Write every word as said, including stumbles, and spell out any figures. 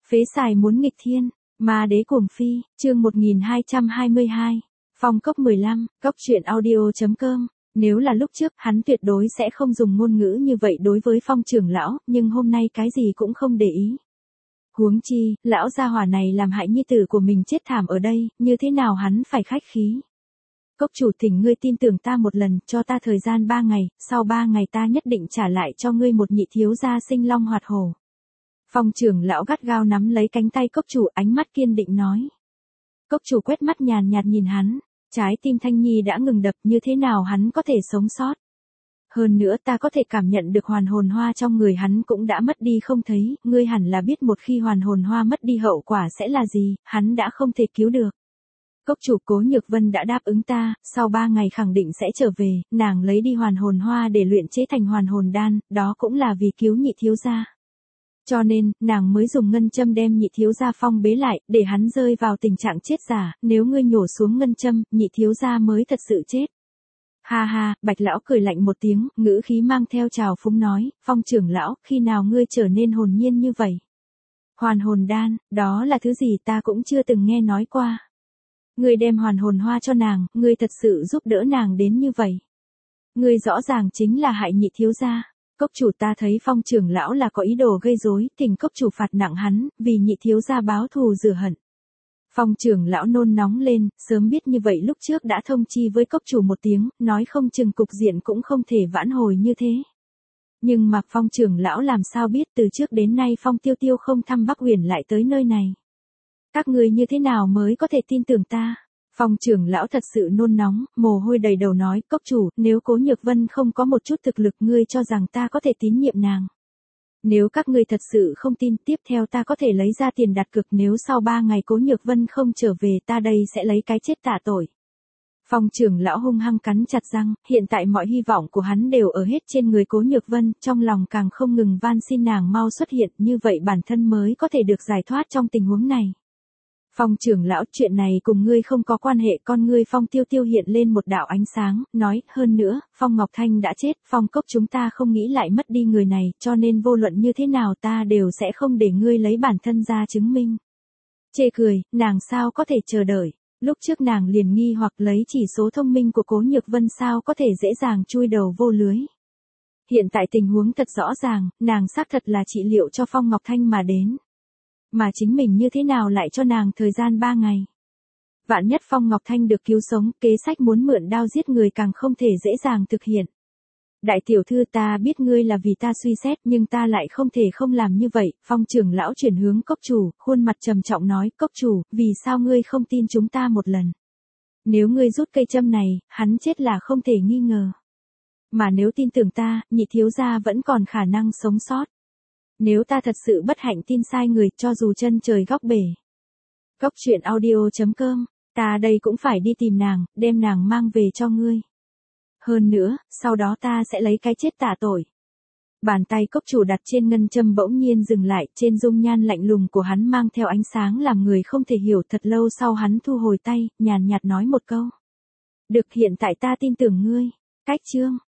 Phế xài muốn nghịch thiên, ma đế cuồng phi, chương một nghìn hai trăm hai mươi hai. Phong cốc mười lăm, cốc truyện audio chấm com. Nếu là lúc trước, hắn tuyệt đối sẽ không dùng ngôn ngữ như vậy đối với Phong trưởng lão, nhưng hôm nay cái gì cũng không để ý. Huống chi, lão gia hỏa này làm hại nhi tử của mình chết thảm ở đây, như thế nào hắn phải khách khí. Cốc chủ, thỉnh ngươi tin tưởng ta một lần, cho ta thời gian ba ngày, sau ba ngày ta nhất định trả lại cho ngươi một nhị thiếu gia sinh long hoạt hổ. Phong trưởng lão gắt gao nắm lấy cánh tay cốc chủ, ánh mắt kiên định nói. Cốc chủ quét mắt nhàn nhạt nhìn hắn, trái tim Thanh Nhi đã ngừng đập, như thế nào hắn có thể sống sót. Hơn nữa ta có thể cảm nhận được hoàn hồn hoa trong người hắn cũng đã mất đi không thấy, ngươi hẳn là biết một khi hoàn hồn hoa mất đi hậu quả sẽ là gì, hắn đã không thể cứu được. Cốc chủ, Cố Nhược Vân đã đáp ứng ta, sau ba ngày khẳng định sẽ trở về, nàng lấy đi hoàn hồn hoa để luyện chế thành hoàn hồn đan, đó cũng là vì cứu nhị thiếu gia. Cho nên, nàng mới dùng ngân châm đem nhị thiếu gia phong bế lại, để hắn rơi vào tình trạng chết giả, nếu ngươi nhổ xuống ngân châm, nhị thiếu gia mới thật sự chết. Ha ha, Bạch lão cười lạnh một tiếng, ngữ khí mang theo trào phúng nói, Phong trưởng lão, khi nào ngươi trở nên hồn nhiên như vậy? Hoàn hồn đan, đó là thứ gì ta cũng chưa từng nghe nói qua. Ngươi đem hoàn hồn hoa cho nàng, ngươi thật sự giúp đỡ nàng đến như vậy. Ngươi rõ ràng chính là hại nhị thiếu gia. Cốc chủ, ta thấy Phong trưởng lão là có ý đồ gây rối, thỉnh cốc chủ phạt nặng hắn, vì nhị thiếu gia báo thù rửa hận. Phong trưởng lão nôn nóng lên, sớm biết như vậy lúc trước đã thông chi với cốc chủ một tiếng, nói không chừng cục diện cũng không thể vãn hồi như thế. Nhưng mà Phong trưởng lão làm sao biết từ trước đến nay Phong Tiêu Tiêu không thăm Bắc Huyền lại tới nơi này. Các ngươi như thế nào mới có thể tin tưởng ta? Phong trưởng lão thật sự nôn nóng, mồ hôi đầy đầu nói, cốc chủ, nếu Cố Nhược Vân không có một chút thực lực, ngươi cho rằng ta có thể tín nhiệm nàng. Nếu các ngươi thật sự không tin, tiếp theo ta có thể lấy ra tiền đặt cược, nếu sau ba ngày Cố Nhược Vân không trở về, ta đây sẽ lấy cái chết tạ tội. Phong trưởng lão hung hăng cắn chặt răng, hiện tại mọi hy vọng của hắn đều ở hết trên người Cố Nhược Vân, trong lòng càng không ngừng van xin nàng mau xuất hiện, như vậy bản thân mới có thể được giải thoát trong tình huống này. Phong trưởng lão, chuyện này cùng ngươi không có quan hệ, con ngươi Phong Tiêu Tiêu hiện lên một đạo ánh sáng, nói, hơn nữa, Phong Ngọc Thanh đã chết, Phong cốc chúng ta không nghĩ lại mất đi người này, cho nên vô luận như thế nào ta đều sẽ không để ngươi lấy bản thân ra chứng minh. Chê cười, nàng sao có thể chờ đợi, lúc trước nàng liền nghi hoặc lấy chỉ số thông minh của Cố Nhược Vân sao có thể dễ dàng chui đầu vô lưới. Hiện tại tình huống thật rõ ràng, nàng xác thật là trị liệu cho Phong Ngọc Thanh mà đến. Mà chính mình như thế nào lại cho nàng thời gian ba ngày. Vạn nhất Phong Ngọc Thanh được cứu sống, kế sách muốn mượn đao giết người càng không thể dễ dàng thực hiện. Đại tiểu thư, ta biết ngươi là vì ta suy xét, nhưng ta lại không thể không làm như vậy. Phong trưởng lão chuyển hướng cốc chủ, khuôn mặt trầm trọng nói, cốc chủ, vì sao ngươi không tin chúng ta một lần? Nếu ngươi rút cây châm này, hắn chết là không thể nghi ngờ. Mà nếu tin tưởng ta, nhị thiếu gia vẫn còn khả năng sống sót. Nếu ta thật sự bất hạnh tin sai người, cho dù chân trời góc bể. Cốc truyện audio chấm com, ta đây cũng phải đi tìm nàng, đem nàng mang về cho ngươi. Hơn nữa, sau đó ta sẽ lấy cái chết tạ tội. Bàn tay cốc chủ đặt trên ngân châm bỗng nhiên dừng lại, trên dung nhan lạnh lùng của hắn mang theo ánh sáng làm người không thể hiểu, thật lâu sau hắn thu hồi tay, nhàn nhạt nói một câu. Được, hiện tại ta tin tưởng ngươi. Cách chương.